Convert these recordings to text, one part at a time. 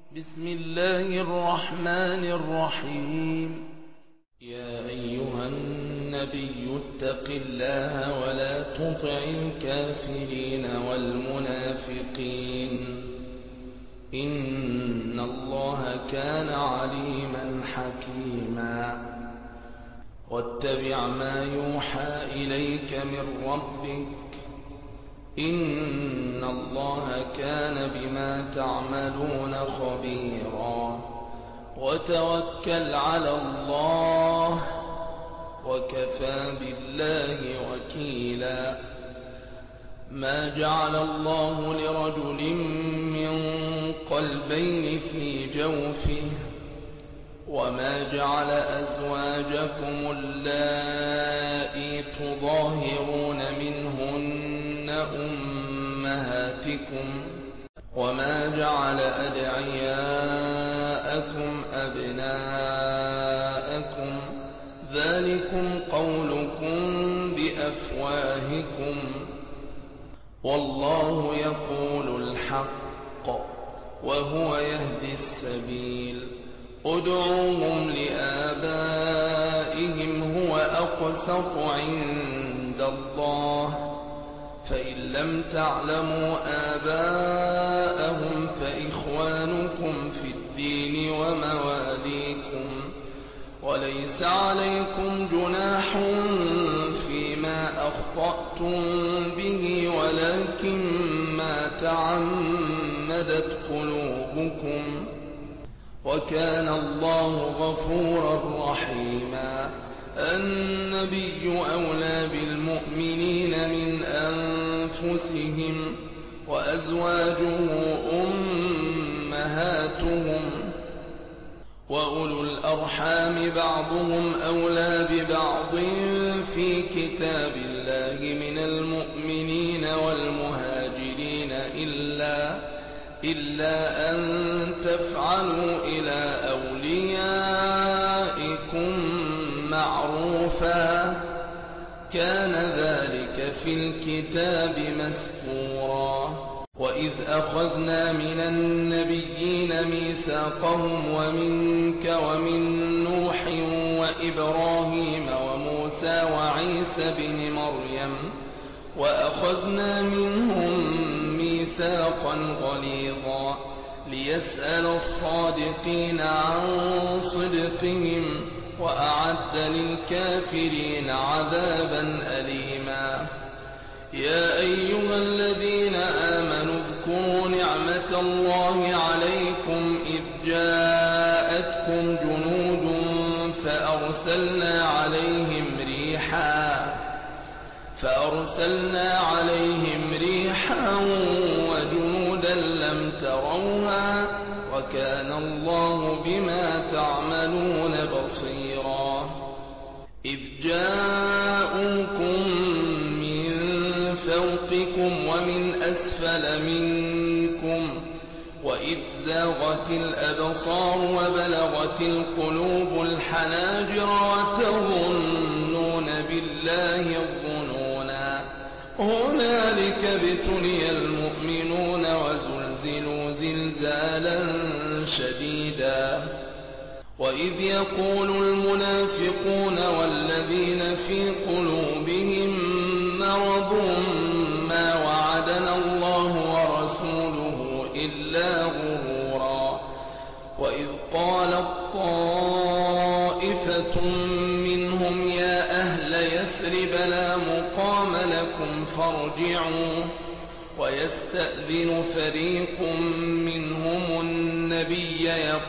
بسم الله الرحمن الرحيم. يا أيها النبي اتق الله ولا تطع الكافرين والمنافقين إن الله كان عليما حكيما. واتبع ما يوحى إليك من ربك إن الله كان بما تعملون خبيرا. وتوكل على الله وكفى بالله وكيلا. ما جعل الله لرجل من قلبين في جوفه وما جعل أزواجكم اللائي تظاهرون منهن أمهاتكم وما جعل أدعياءكم أبناءكم ذلكم قولكم بأفواهكم والله يقول الحق وهو يهدي السبيل. ادعوهم لآبائهم هو أقسط عند الله فإن لم تعلموا آباءهم فإخوانكم في الدين ومواليكم وليس عليكم جناح فيما أخطأتم به ولكن ما تعمدت قلوبكم وكان الله غفورا رحيما. النبي أولى بالمؤمنين من أنفسهم وأزواجه أمهاتهم وأولو الأرحام بعضهم أولى ببعض في كتاب الله من المؤمنين والمهاجرين إلا أن تفعلوا إلى أوليائكم معروفا كان ذلك في الكتاب مسطورا. وإذ أخذنا من النبيين ميثاقهم ومنك ومن نوح وإبراهيم وموسى وعيسى بن مريم وأخذنا منهم ميثاقا غليظا ليسأل الصادقين عن صدقهم وأعد للكافرين عذابا أليما. يا أيها الذين آمنوا اذكروا نعمة الله عليكم إذ جاءتكم جنود فأرسلنا عليهم ريحا وجنودا لم تروها وكان الله بما تعملون بصيرا. إذ جاءوكم من فوقكم ومن أسفل منكم وإذ زاغت الأبصار وبلغت القلوب الحناجر وتظنون بالله الظنونا هنالك ابتلي المؤمنون وزلزلوا زلزالا شديدا. وإذ يقول المنافقون والذين في قلوبهم مرض ما وعدنا الله ورسوله إلا غرورا. وإذ قالت طائفة منهم يا أهل يثرب لا مقام لكم فارجعوا ويستأذن فريق منهم النبي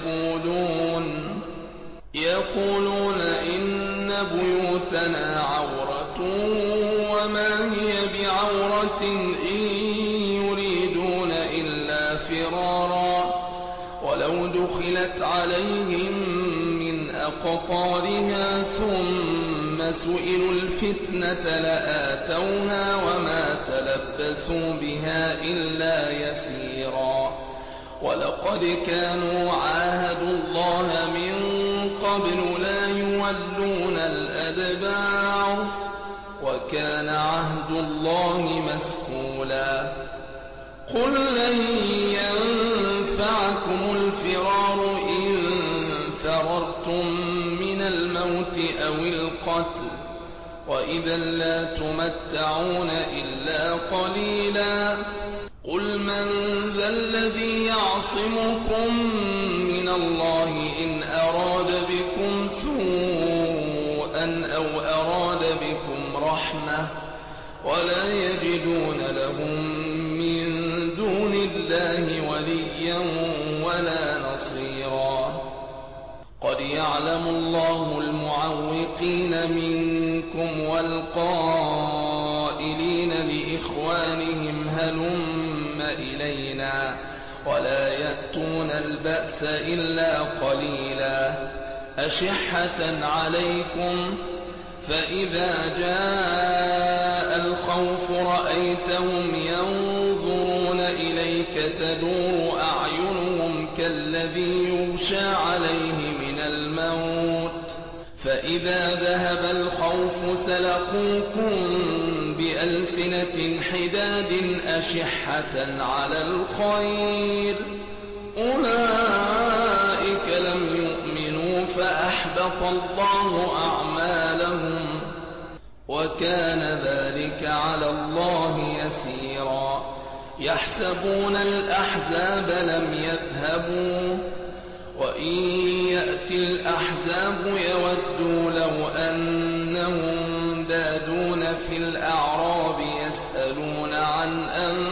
يقولون إن بيوتنا عورة وما هي بعورة إن يريدون إلا فرارا ولو دخلت عليهم من أقطارها ثم سئلوا الفتنة لآتوها وما تلبثوا بها إلا يسيرا. ولقد كانوا عاهدوا الله من قبل لا يولون الأدبار وكان عهد الله مسئولا. قل لن ينفعكم الفتنة الفرار إن فررتم من الموت أو القتل وإذا لا تمتعون إلا قليلا قل من ذا الذي يعصمكم من الله إن أراد بكم سوءا أو أراد بكم رحمة ولا يجدون لهم من دون الله وليا ولا نصيرا قد يعلم الله المعوقين منكم والقائلين لإخوانهم هلم إلينا ولا يأتون البأس إلا قليلا أشحة عليكم فإذا جاء الخوف رأيتهم ينظرون إليك تدور أعينهم كالذي يغشى عليه من الموت فإذا ذهب الخوف سلقوكم بألسنة حداد أشحة على الخير أولئك لم يؤمنوا فأحبط الله أعمالهم وكان ذلك على الله يسيرا يحسبون الأحزاب لم يذهبوا وإن يأتي الأحزاب يودوا لو أنهم بادون في الأعراب يسألون عن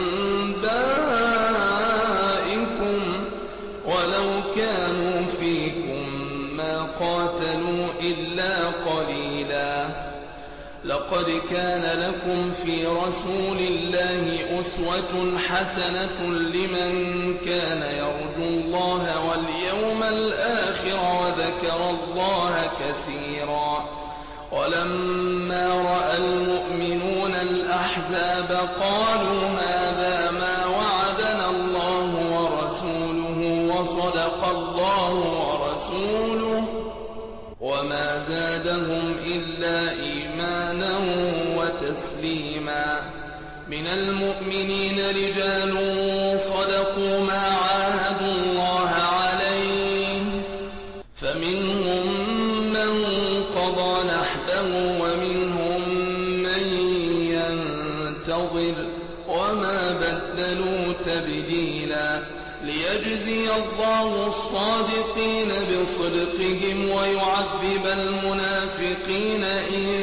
أنبائكم ولو كانوا فيكم ما قاتلوا إلا قليلا لقد كان لكم في رسول الله أسوة حسنة لمن كان يرجو الله واليوم الآخر وذكر الله كثيرا ولما رأى المؤمنون الأحزاب قالوا هذا ما وعدنا الله ورسوله وصدق الله ورسوله وما زادهم إلا إيمانا وتسليما من المؤمنين رجال صدقوا ما عاهدوا الله عليه فمنهم من قضى نحبه ومنهم من ينتظر وما بدلوا تبديلا ليجزي الله الصادقين بصدقهم ويعذب المنافقين إن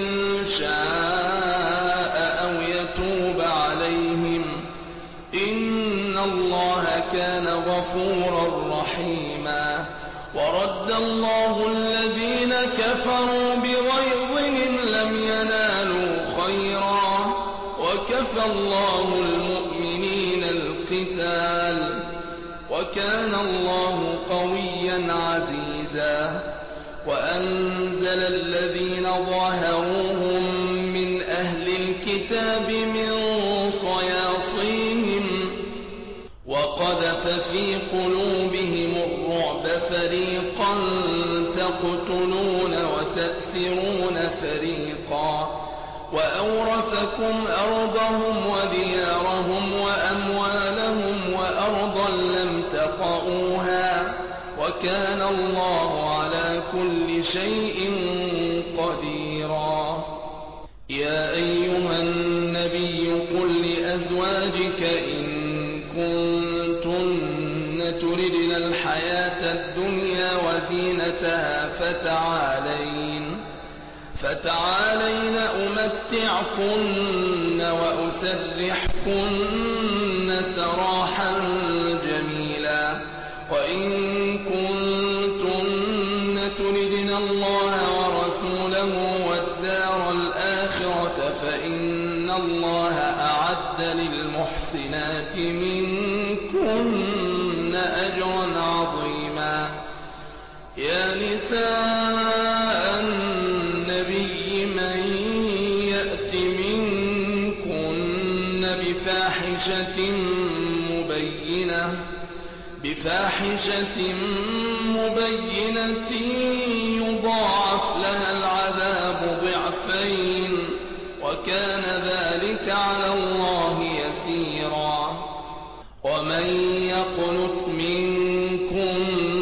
شاء أو يتوب عليهم إن الله كان غفورا رحيما ورد الله الذين كفروا بغيظهم لم ينالوا خيرا وكفى الله المؤمنين القتال وكان الله قويا عزيزا وأنزل الذين ظاهروهم من أهل الكتاب من صياصيهم وقذف في قلوبهم الرعب فريقا تقتلون وتأثرون فريقا وأورثكم أرضهم وديارهم وأموالهم وأرضا لم تطئوها وكان الله على كل شيء قديرا يا أيها النبي قل لأزواجك إن كنتن تردن الحياة الدنيا وزينتها فتعالين أمتعكن وأسرحكن سراحا جميلا وإن كنتن تردن الله ورسوله والدار الآخرة فإن الله أعد للمحسنات منكن أجرا عظيما يا نساء النبي من يأت منكن بفاحشة مبينة يضاعف لها العذاب ضعفين وكان ذلك على الله يسيرا ومن يقنت منكن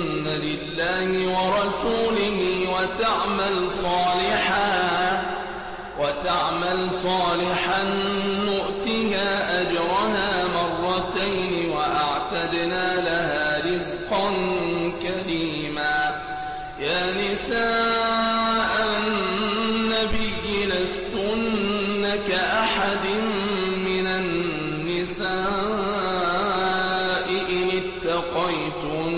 وتعمل صالحا نؤتها أجرها مرتين وأعتدنا لها رزقا كريما. يا نساء النبي لستن كأحد من النساء إن اتقيتن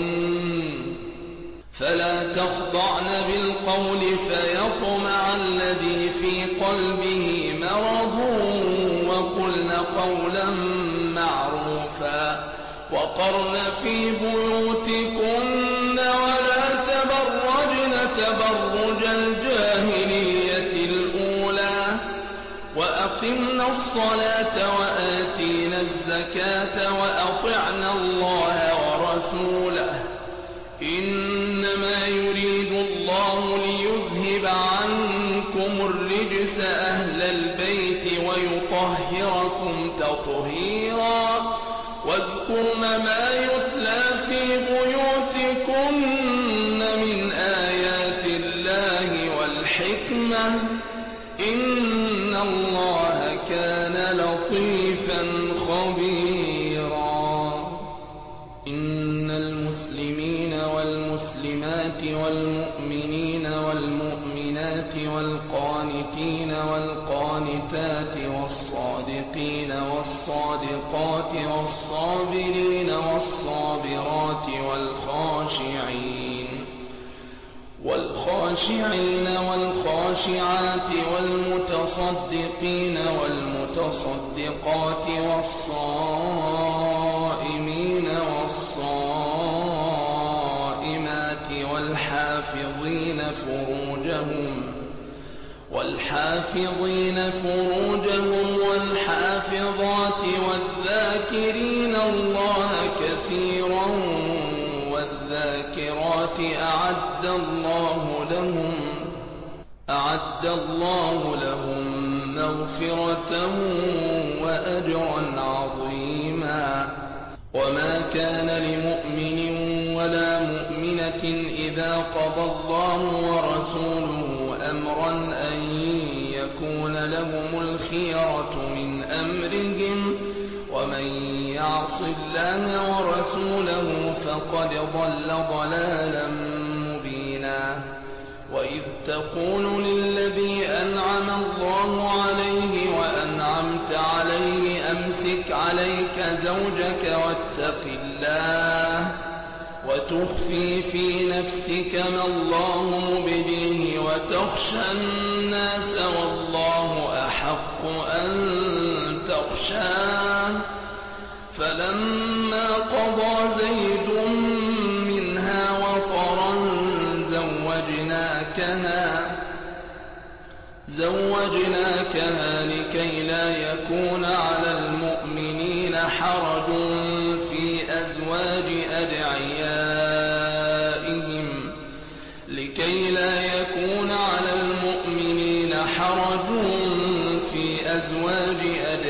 فلا تخضعن بالقول فيطمع الذي في قلبه مرض وقلن قولا معروفا. وقرن في بيوتكن ولا تبرجن تبرج الجاهلية الأولى وأقمنا الصلاة وآتينا الزكاة وأطعنا الله ورسوله إنما يريد الله ليذهب عنكم الرجس أهل البيت ويطهركم تطهيرا. واذكرن ما يتلى في بيوتكن من آيات الله والحكمة إن الله كان لطيفا خبيرا. إن المسلمين والمسلمات والمؤمنين والمؤمنات والقانتين والقانتات والصادقين والصادقات والصابرين والصابرات والخاشعين والخاشعات والمتصدقين والمتصدقات والصائمين والصائمات والحافظين فروجهم والحافظات والذاكرين الله كثيرا والذاكرات أعد الله لهم مغفرة وأجرا عظيما. وما كان لمؤمن ولا مؤمنة إذا قضى الله ورسوله أمرا أن يكون لهم الخيرة من أمرهم ومن يعص الله ورسوله فقد ضل ضلالا مبينا. وإذ تقول للذي أنعم الله عليه وأنعمت عليه أمسك عليك زوجك واتق الله وتخفي في نفسك ما الله مبديه وتخشى الناس والله أحق أن تخشاه. فلما قضى زيد منها وطرا زوجناكها لكي لا يكون على المؤمنين حرج في أزواج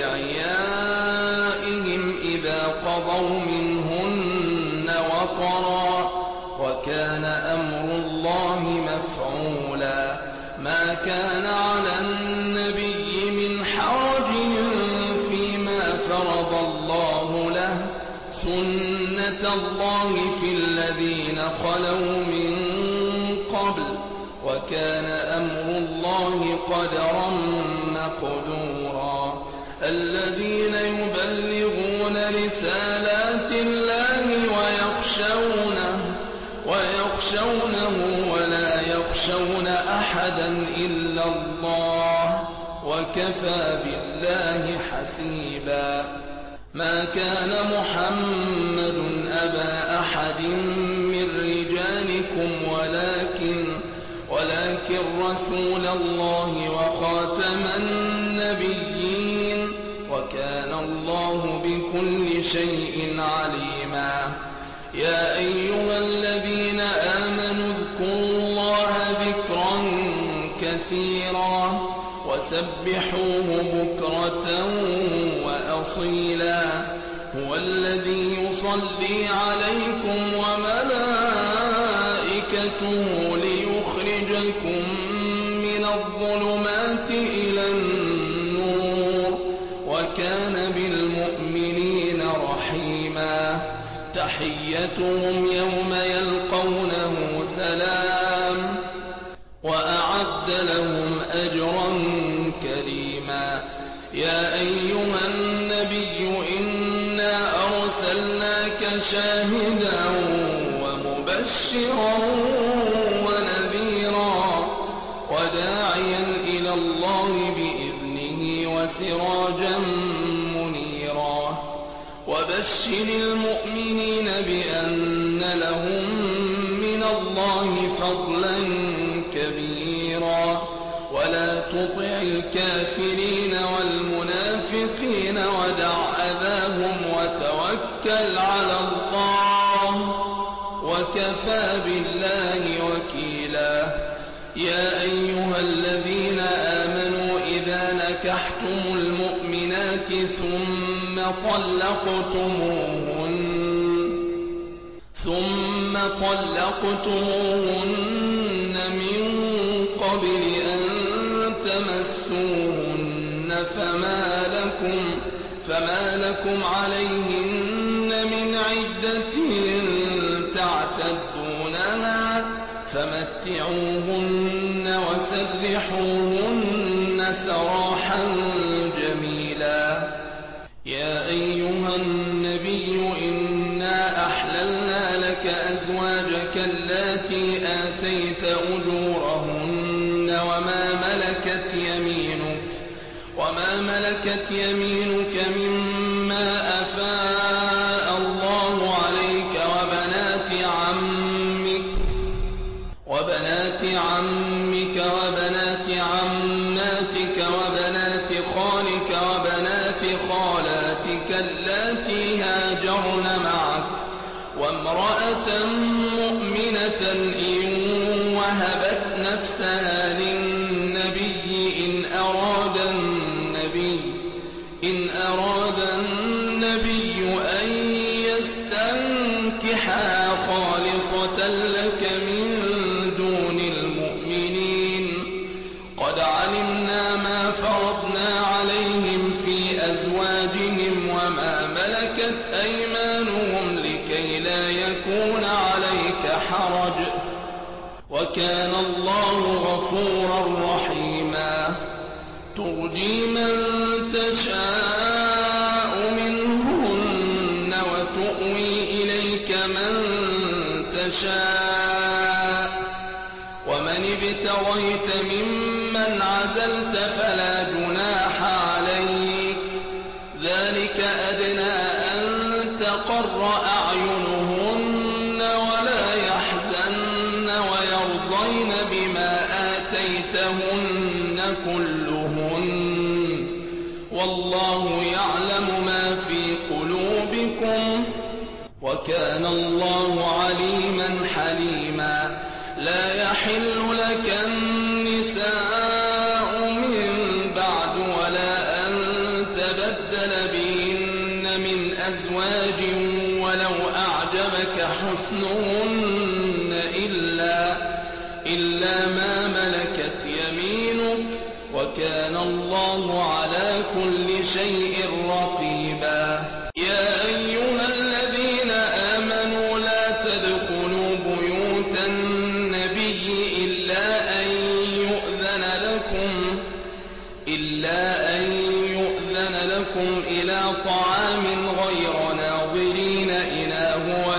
أدعيائهم إذا قضوا منهن وطرا وكان أمر الله مفعولا. ما كان على النبي من حرج فيما فرض الله له سنة الله في الذين خلوا من قبل وكان أمر الله قدرا مقدورا. الذين يبلغون رسالات الله ويخشونه ولا يخشون أحدا إلا الله وكفى بالله حسيبا. ما كان محمد أبا أحد من رجالكم ولكن رسول الله وخاتم النبيين وكان الله بكل شيء عليما. يا أيها الذين آمنوا اذكروا الله ذكرا كثيرا وسبحوه بكرة وأصيلا. هو الذي يصلي عليكم وملائكته ليخرجكم تحيتهم يوم يلقونه سلام وأعد لهم أجرا كريما. يا أيها النبي إنا أرسلناك شاهدا ومبشرا ونذيرا وداعيا إلى الله بإذنه وسراجا منيرا. وبشر المؤمنين بأن لهم من الله فضلا كبيرا. ولا تطع الكافرين والمنافقين ودع أذاهم وتوكل على الله وكفى بالله وكيلا. يا أيها الذين آمنوا إذا نكحتم المؤمنات ثم طلقتموهن من قبل أن تمسوهن فما لكم عليهن من عدة تعتدونها فمتعوهن وسرحوهن سراحا جميلا. يا أيها النبي إنا أحللنا لك أزواجك اللاتي آتيت أجورهن وما ملكت يمينك مما أفاء الله عليك وبنات عمك وبنات عماتك وبنات خالك وبنات خالاتك اللاتي هاجرن معك وامرأة مؤمنة إن وهبت نفسها للنبي إن أراد النبي أن يستنكحها خالصة لك من دون المؤمنين. قد علمنا ما فرضنا عليهم في أزواجهم وما ملكت أيمانهم لكي لا يكون عليك حرج وكان الله غفورا رحيما. ترجي من تشاء منهن وتؤوي إليك من تشاء ومن ابتغيت ممن عزلت فلا جناح عليك. ذلك أدنى أن تقر أعينهن ولا يحزن ويرضين بما آتيتهن كلهن والله يعلم ما في قلوبكم وكان الله عليما حليما. لا يحل لك النساء من بعد ولا أن تبدل بهن من أزواج ولو أعجبك حسنهن إلا ما ملكت يمينك وكان الله على كل شيء رقيبا. يا أيها الذين آمنوا لا تدخلوا بيوت النبي إلا أن يؤذن لكم إلى طعام غير ناظرين إناه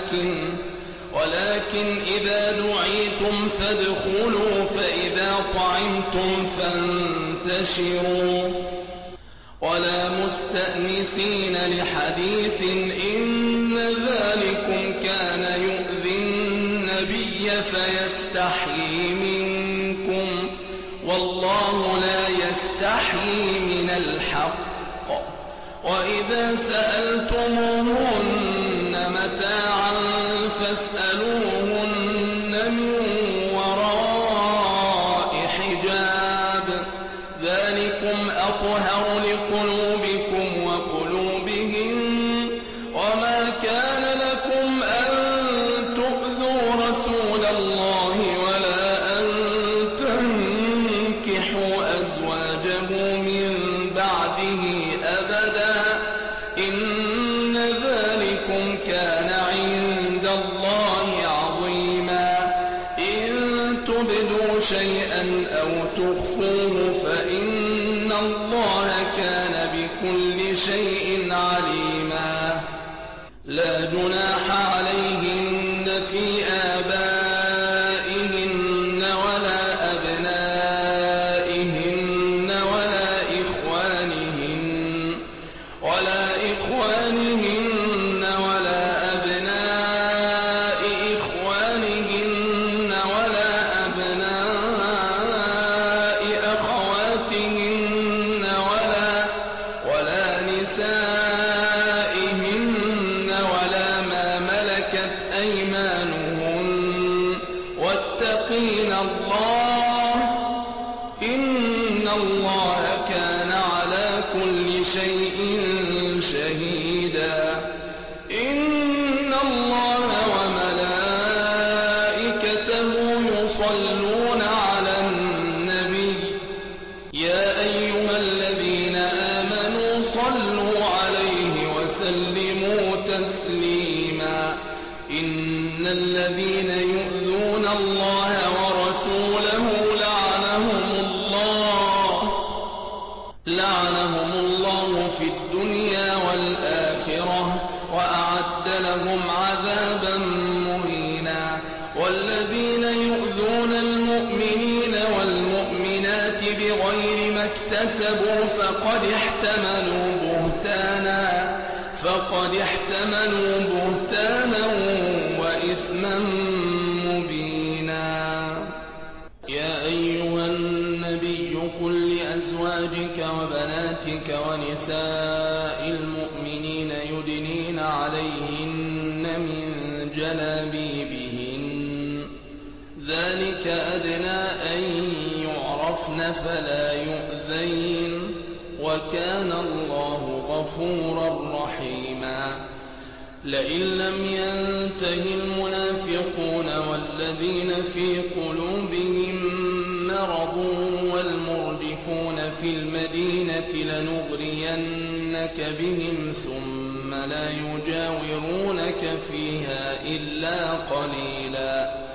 ولكن إذا دعيتم فادخلوا فإذا طعمتم فانتشروا ولا مستأنسين لحديث إن ذلكم كان يؤذي النبي فيستحيي منكم والله لا يستحيي من الحق. وإذا سألتموهن متاعا فاسألوهن من وراء حجاب ذلكم أطهر لقلوبكم وقلوبهم. وما كان لكم أن تؤذوا رسول الله ولا أن شيئا أو تخفوه فإن الله كان بكل شيء عليما. لا جناح عليهن في آبائهن ولا أبنائهن ولا إخوانهن ولا أبناء إخوانهن ولا أبناء أخواتهن ولا نسائهن ولا ما ملكت أيمانهن واتقين الله إن الله كان على كل شيء شهيدا. إن الله وملائكته يصلون على النبي يا أيها الذين آمنوا صلوا عليه وسلموا تسليما. إن الذين يؤذون الله ورسوله لعنهم الله في الدنيا والآخرة وأعد لهم عذابا مهينا. والذين يؤذون المؤمنين والمؤمنات بغير ما اكتسبوا فقد احتملوا بهتانا وإثما مبينا. يا أيها النبي قل لأزواجك وبناتك ونساء المؤمنين يدنين عليهن من جلابيبهن ذلك أدنى أن يعرفن فلا يؤذين وكان الله غفورا رحيما. لئن لم ينته المنافقون والذين في قلوبهم مرض والمرجفون في المدينة لنغرينك بهم ثم لا يجاورونك فيها إلا قليلا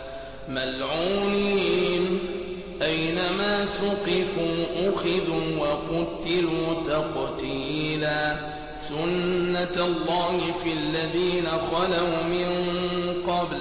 ملعونين أينما ثقفوا أخذوا وقتلوا تقتيلا. سنة الله في الذين خلوا من قبل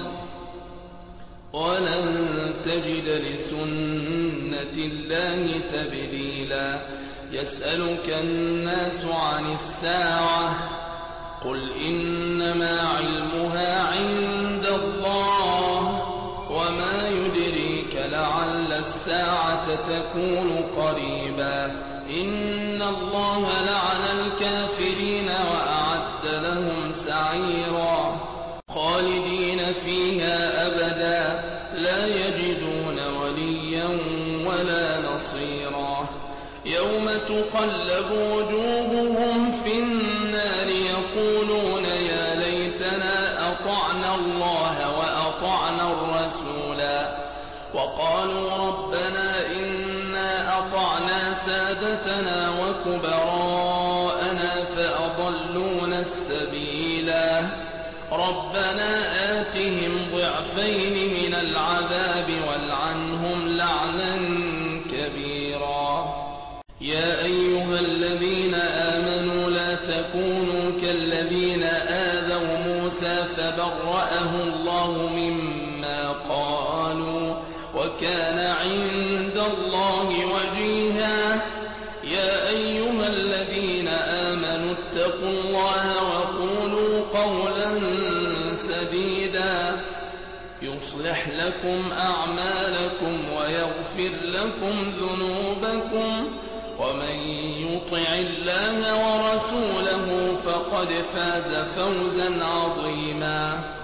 ولن تجد لسنة الله تبديلا. يسألك الناس عن الساعة قل إنما علمها عند الله وما يدريك لعل الساعة تكون قريبا. إن الله لعن الكافرين وأعد لهم سعيرا خالدين فيها أبدا لا يجدون وليا ولا نصيرا. يوم تقلب وجوههم في النار يقولون يا ليتنا أطعنا الله وأطعنا الرسولا وقالوا ربنا إنا أطعنا سادتنا وكبراءنا فأضلونا السبيلا. ربنا آتهم ضعفين من العذاب والعنهم لعنا كبيرا. يا أيها الذين آمنوا لا تكونوا كالذين آذوا موسى فبرأه الله مما قالوا وكان عند الله وجيها. يا أيها الذين آمنوا اتقوا الله وقولوا قولا سديدا يصلح لكم أعمالكم ويغفر لكم ذنوبكم ومن يطع الله ورسوله فقد فاز فوزا عظيما.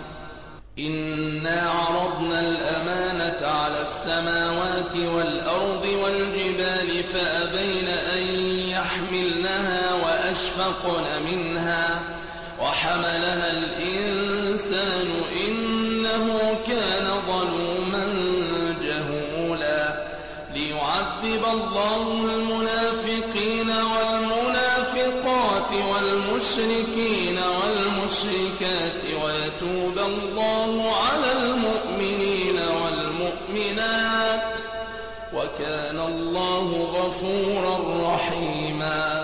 إنا عرضنا الأمانة على السماوات والأرض والجبال فأبين أن يحملنها وأشفقن منها وحملها الإنسان إنه كان ظلوما جهولا. ليعذب الله المنافقين والمنافقات والمشركين والمشركات ويتوب الله على المؤمنين والمؤمنات وكان الله غفورا رحيما